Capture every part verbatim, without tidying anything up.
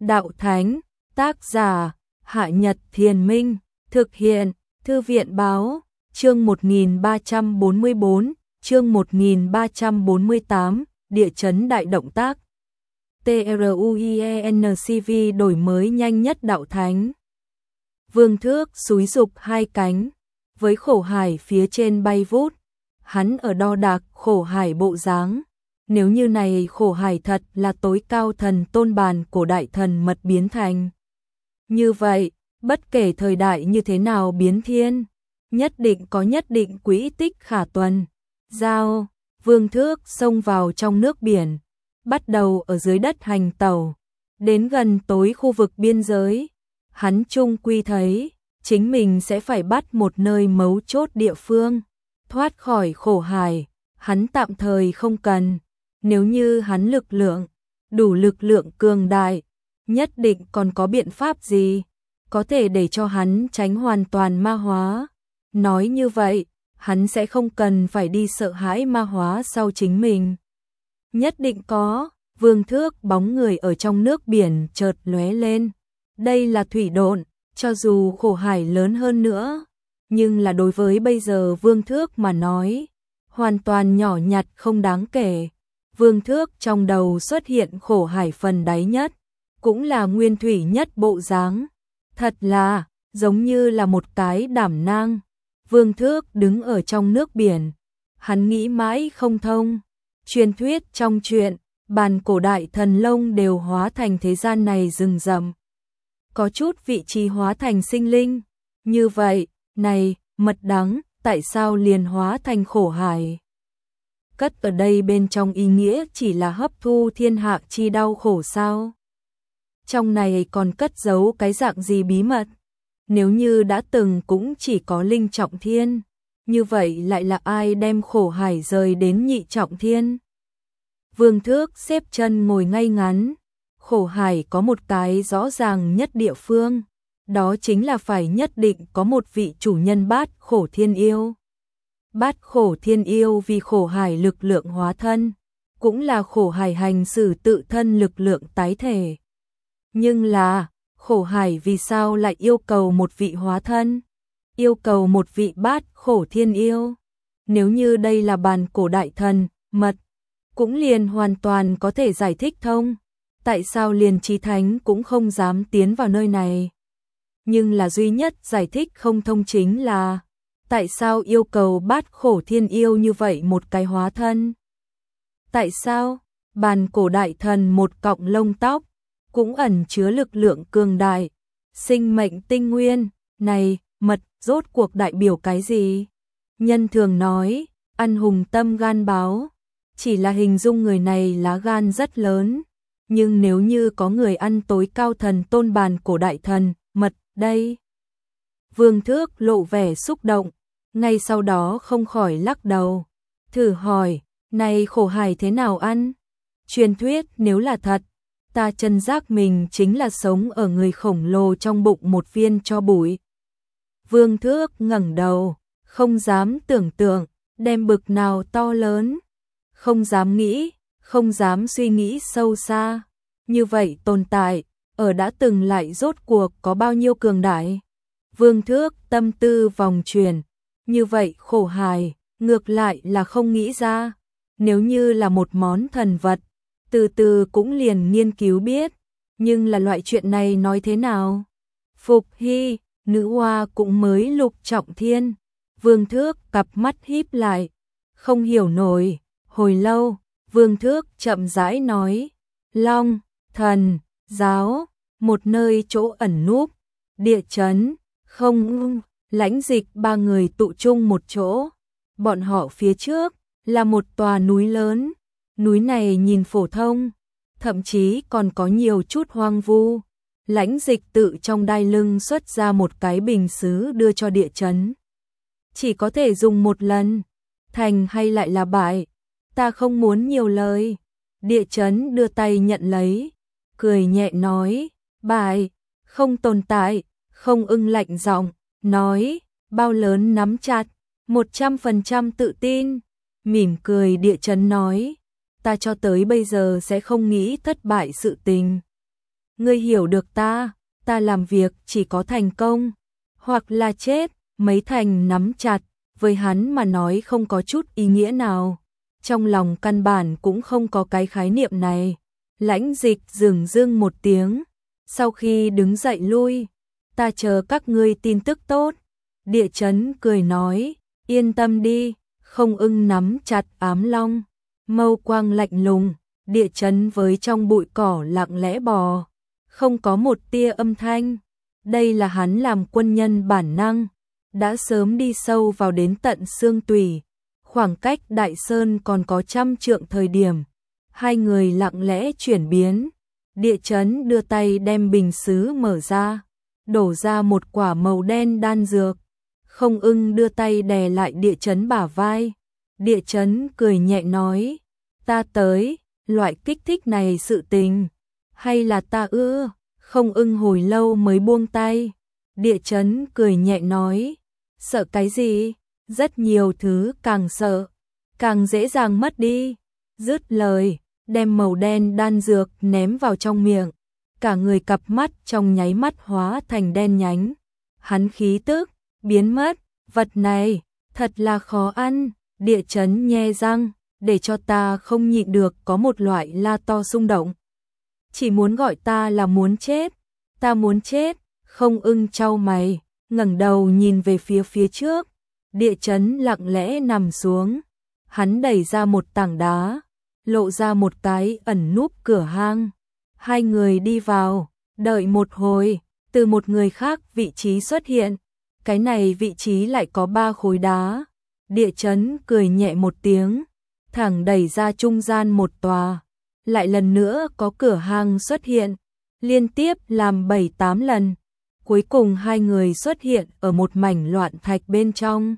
Đạo Thánh, tác giả, Hạ Nhật Thiền Minh, thực hiện, Thư viện Báo, chương một nghìn ba trăm bốn mươi bốn, chương một nghìn ba trăm bốn mươi tám, địa chấn đại động tác. TRUIENCV đổi mới nhanh nhất Đạo Thánh. Vương Thước xúi dục hai cánh, với khổ hải phía trên bay vút, hắn ở đo đạc khổ hải bộ dáng. Nếu như này khổ hải thật là tối cao thần tôn bàn của đại thần mật biến thành. Như vậy, bất kể thời đại như thế nào biến thiên, nhất định có nhất định quỹ tích khả tuần. Giao, Vương Thước xông vào trong nước biển, bắt đầu ở dưới đất hành tẩu, đến gần tối khu vực biên giới. Hắn chung quy thấy, chính mình sẽ phải bắt một nơi mấu chốt địa phương, thoát khỏi khổ hải, hắn tạm thời không cần. Nếu như hắn lực lượng, đủ lực lượng cường đại, nhất định còn có biện pháp gì, có thể để cho hắn tránh hoàn toàn ma hóa. Nói như vậy, hắn sẽ không cần phải đi sợ hãi ma hóa sau chính mình. Nhất định có, Vương Thước bóng người ở trong nước biển chợt lóe lên. Đây là thủy độn, cho dù khổ hải lớn hơn nữa, nhưng là đối với bây giờ Vương Thước mà nói, hoàn toàn nhỏ nhặt không đáng kể. Vương Thước trong đầu xuất hiện khổ hải phần đáy nhất, cũng là nguyên thủy nhất bộ dáng. Thật là, giống như là một cái đảm nang. Vương Thước đứng ở trong nước biển, hắn nghĩ mãi không thông. Truyền thuyết trong truyện, bàn cổ đại thần lông đều hóa thành thế gian này rừng rậm. Có chút vị trí hóa thành sinh linh. Như vậy, này, mật đắng, tại sao liền hóa thành khổ hải? Cất ở đây bên trong ý nghĩa chỉ là hấp thu thiên hạ chi đau khổ sao? Trong này còn cất giấu cái dạng gì bí mật? Nếu như đã từng cũng chỉ có linh trọng thiên, như vậy lại là ai đem khổ hải rời đến nhị trọng thiên? Vương Thước xếp chân ngồi ngay ngắn, khổ hải có một cái rõ ràng nhất địa phương, đó chính là phải nhất định có một vị chủ nhân bát khổ thiên yêu. Bát khổ thiên yêu vì khổ hải lực lượng hóa thân, cũng là khổ hải hành xử tự thân lực lượng tái thể. Nhưng là, khổ hải vì sao lại yêu cầu một vị hóa thân, yêu cầu một vị bát khổ thiên yêu? Nếu như đây là bàn cổ đại thần, mật, cũng liền hoàn toàn có thể giải thích thông. Tại sao liền chí thánh cũng không dám tiến vào nơi này? Nhưng là duy nhất giải thích không thông chính là tại sao yêu cầu bát khổ thiên yêu như vậy một cái hóa thân? Tại sao bàn cổ đại thần một cọng lông tóc cũng ẩn chứa lực lượng cường đại, sinh mệnh tinh nguyên, này, mật rốt cuộc đại biểu cái gì? Nhân thường nói, ăn hùng tâm gan báo, chỉ là hình dung người này lá gan rất lớn, nhưng nếu như có người ăn tối cao thần tôn bàn cổ đại thần, mật, đây. Vương Thước lộ vẻ xúc động, ngay sau đó không khỏi lắc đầu, thử hỏi, này khổ hải thế nào ăn? Truyền thuyết nếu là thật, ta chân giác mình chính là sống ở người khổng lồ trong bụng một viên tro bụi. Vương Thước ngẩng đầu, không dám tưởng tượng, đem bực nào to lớn, không dám nghĩ, không dám suy nghĩ sâu xa. Như vậy tồn tại, ở đã từng lại rốt cuộc có bao nhiêu cường đại? Vương Thước tâm tư vòng chuyển, như vậy khổ hải, ngược lại là không nghĩ ra. Nếu như là một món thần vật, từ từ cũng liền nghiên cứu biết, nhưng là loại chuyện này nói thế nào? Phục Hy, nữ hoa cũng mới lục trọng thiên. Vương Thước cặp mắt híp lại, không hiểu nổi. Hồi lâu, Vương Thước chậm rãi nói, Long, thần, giáo, một nơi chỗ ẩn núp, địa chấn, không, Lãnh Dịch ba người tụ chung một chỗ. Bọn họ phía trước là một tòa núi lớn, núi này nhìn phổ thông, thậm chí còn có nhiều chút hoang vu. Lãnh Dịch tự trong đai lưng xuất ra một cái bình sứ đưa cho địa chấn. Chỉ có thể dùng một lần, thành hay lại là bại, ta không muốn nhiều lời. Địa chấn đưa tay nhận lấy, cười nhẹ nói, bại, không tồn tại. Không ưng lạnh giọng, nói, bao lớn nắm chặt, một trăm phần trăm tự tin. Mỉm cười địa chấn nói, ta cho tới bây giờ sẽ không nghĩ thất bại sự tình. ngươi hiểu được ta, ta làm việc chỉ có thành công, hoặc là chết, mấy thành nắm chặt, với hắn mà nói không có chút ý nghĩa nào. Trong lòng căn bản cũng không có cái khái niệm này. Lãnh Dịch dửng dưng một tiếng, sau khi đứng dậy lui, ta chờ các ngươi tin tức tốt. Địa Chấn cười nói, yên tâm đi, Không Ưng nắm chặt ám long, mâu quang lạnh lùng, Địa Chấn với trong bụi cỏ lặng lẽ bò, không có một tia âm thanh. Đây là hắn làm quân nhân bản năng, đã sớm đi sâu vào đến tận xương tủy. Khoảng cách Đại Sơn còn có trăm trượng thời điểm, hai người lặng lẽ chuyển biến. Địa Chấn đưa tay đem bình sứ mở ra, đổ ra một quả màu đen đan dược. Không Ưng đưa tay đè lại Địa Chấn bả vai. Địa Chấn cười nhẹ nói, ta tới, loại kích thích này sự tình, hay là ta ưa? Không Ưng hồi lâu mới buông tay. Địa Chấn cười nhẹ nói, sợ cái gì? Rất nhiều thứ càng sợ, càng dễ dàng mất đi. Dứt lời, đem màu đen đan dược ném vào trong miệng. Cả người cặp mắt trong nháy mắt hóa thành đen nhánh. Hắn khí tức biến mất, vật này thật là khó ăn. Địa Chấn nhe răng, để cho ta không nhịn được có một loại la to xung động. Chỉ muốn gọi ta là muốn chết, ta muốn chết. Không Ưng chau mày, ngẩng đầu nhìn về phía phía trước. Địa Chấn lặng lẽ nằm xuống, hắn đẩy ra một tảng đá, lộ ra một cái ẩn núp cửa hang. Hai người đi vào, đợi một hồi, từ một người khác vị trí xuất hiện. Cái này vị trí lại có ba khối đá. Địa Chấn cười nhẹ một tiếng, thẳng đẩy ra trung gian một tòa. Lại lần nữa có cửa hang xuất hiện, liên tiếp làm bảy tám lần. Cuối cùng hai người xuất hiện ở một mảnh loạn thạch bên trong.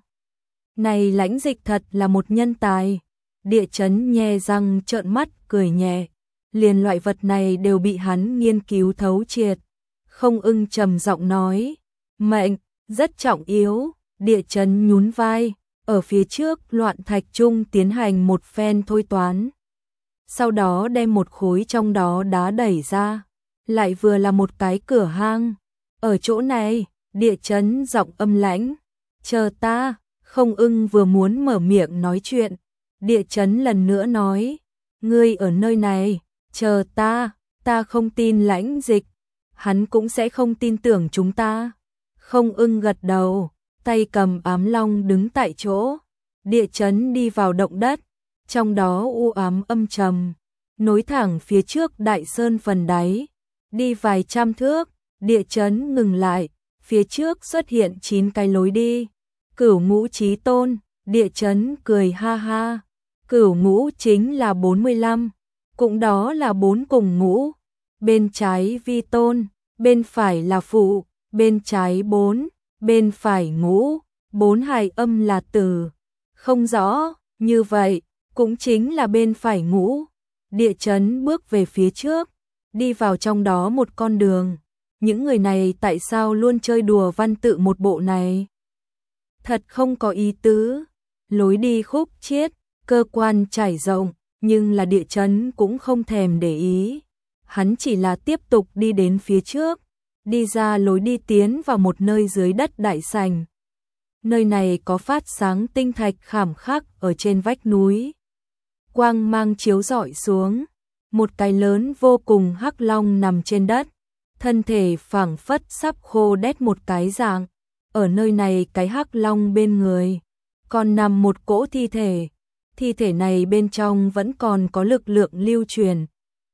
Này Lãnh Dịch thật là một nhân tài. Địa Chấn nhe răng trợn mắt cười nhẹ. Liền loại vật này đều bị hắn nghiên cứu thấu triệt. Không Ưng trầm giọng nói, mệnh rất trọng yếu. Địa Chấn nhún vai, ở phía trước loạn thạch trung tiến hành một phen thôi toán. Sau đó đem một khối trong đó đá đẩy ra, lại vừa là một cái cửa hang. Ở chỗ này, Địa Chấn giọng âm lãnh, chờ ta. Không Ưng vừa muốn mở miệng nói chuyện, Địa Chấn lần nữa nói, ngươi ở nơi này, chờ ta, ta không tin Lãnh Dịch, hắn cũng sẽ không tin tưởng chúng ta. Không Ưng gật đầu, tay cầm ám long đứng tại chỗ. Địa Chấn đi vào động đất, trong đó u ám âm trầm, nối thẳng phía trước Đại Sơn phần đáy. Đi vài trăm thước, Địa Chấn ngừng lại, phía trước xuất hiện chín cái lối đi. Cửu Ngũ Chí Tôn, Địa Chấn cười ha ha. Cửu Ngũ chính là bốn mươi lăm, cũng đó là bốn cùng ngũ. Bên trái Vi Tôn, bên phải là Phụ, bên trái bốn, bên phải ngũ, bốn hài âm là Tử. Không rõ, như vậy, cũng chính là bên phải ngũ. Địa Chấn bước về phía trước, đi vào trong đó một con đường. Những người này tại sao luôn chơi đùa văn tự một bộ này? Thật không có ý tứ. Lối đi khúc chiết, cơ quan trải rộng, nhưng là Địa Chấn cũng không thèm để ý. Hắn chỉ là tiếp tục đi đến phía trước, đi ra lối đi tiến vào một nơi dưới đất đại sảnh. Nơi này có phát sáng tinh thạch khảm khắc ở trên vách núi. Quang mang chiếu rọi xuống, một cái lớn vô cùng hắc long nằm trên đất, thân thể phảng phất sắp khô đét một cái dạng. Ở nơi này cái hắc long bên người còn nằm một cỗ thi thể, thi thể này bên trong vẫn còn có lực lượng lưu truyền.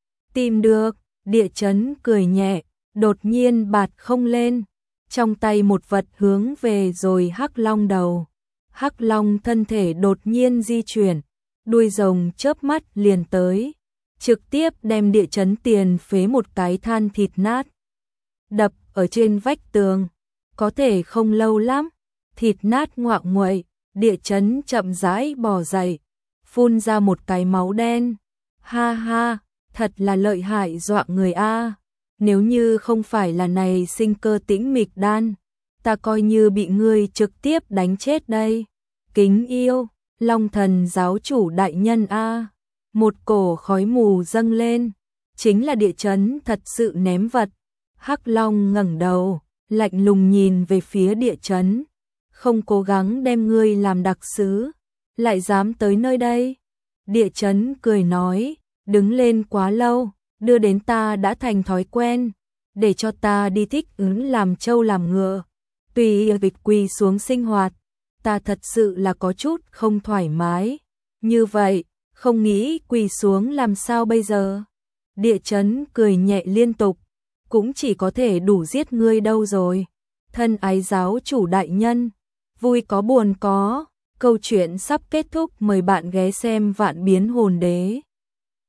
Tìm được, Địa Chấn cười nhẹ, đột nhiên bạt không lên, trong tay một vật hướng về rồi hắc long đầu. Hắc long thân thể đột nhiên di chuyển, đuôi rồng chớp mắt liền tới, trực tiếp đem Địa Chấn tiền phế một cái than thịt nát, đập ở trên vách tường. Có thể không lâu lắm, thịt nát ngoạng nguậy. Địa Chấn chậm rãi bò dậy, phun ra một cái máu đen. Ha ha, thật là lợi hại dọa người a. Nếu như không phải là này sinh cơ tĩnh mịch đan, ta coi như bị ngươi trực tiếp đánh chết đây. Kính yêu, Long Thần giáo chủ đại nhân a. Một cổ khói mù dâng lên, chính là địa chấn thật sự ném vật. Hắc Long ngẩng đầu, lạnh lùng nhìn về phía địa chấn. Không cố gắng đem ngươi làm đặc sứ, lại dám tới nơi đây. Địa chấn cười nói, đứng lên quá lâu, đưa đến ta đã thành thói quen, để cho ta đi thích ứng làm trâu làm ngựa. Tùy việc quỳ xuống sinh hoạt, ta thật sự là có chút không thoải mái. Như vậy, không nghĩ quỳ xuống làm sao bây giờ? Địa chấn cười nhẹ liên tục, cũng chỉ có thể đủ giết ngươi đâu rồi. Thân ái giáo chủ đại nhân, vui có buồn có, câu chuyện sắp kết thúc, mời bạn ghé xem Vạn Biến Hồn Đế.